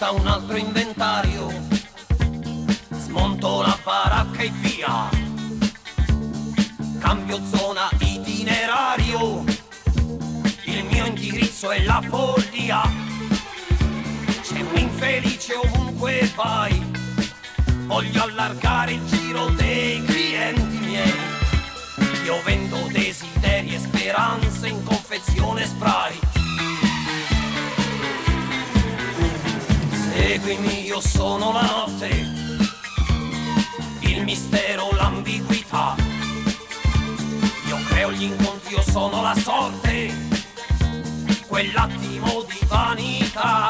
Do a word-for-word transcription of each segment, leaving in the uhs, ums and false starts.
porta un altro inventario, smonto la baracca e via, cambio zona itinerario, il mio indirizzo è la follia, c'è un infelice ovunque vai, voglio allargare il giro dei clienti miei, io vendo desideri e speranze in confezione spray. Seguimi, io sono la notte, il mistero, l'ambiguità. Io creo gli incontri, io sono la sorte, quell'attimo di vanità.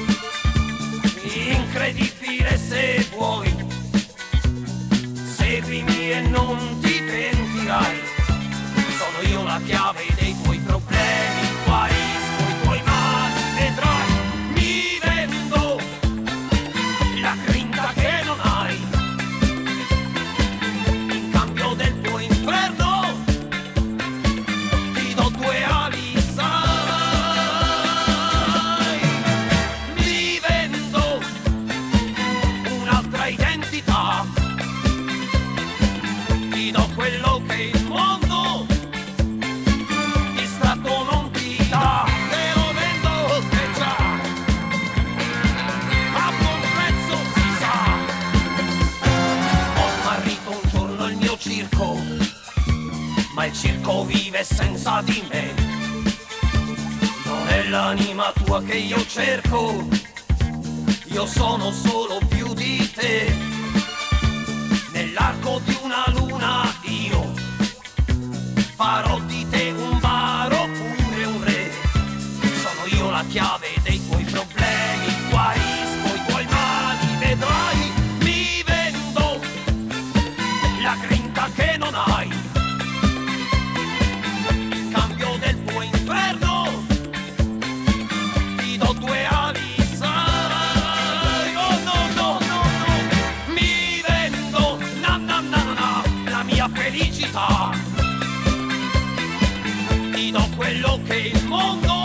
Incredibile se vuoi, seguimi e non ti pentirai. Sono io la chiave dei tuoi problemi, guarisco i tuoi mali, vedrai. Mi vendo la grinta che non hai, in cambio del tuo inferno ti do due ali, sai. Mi vendo un'altra identità, ti do quello che il mondo distratto non ti dà. Te lo vendo che già a buon prezzo si sa. Ho smarrito un giorno il mio circo, ma il circo vive senza di me. Non è l'anima tua che io cerco, io sono solo più di te. Nell'arco di una luna io farò di te un baro oppure un re. Sono io la chiave dei tuoi problemi, guarisco i tuoi mali, vedrai. Mi vendo la grinta che non hai, in cambio del tuo inferno ti do due ali, sai. Oh no no no no, mi vendo na na na na la mia felicità, ti do quello che il mondo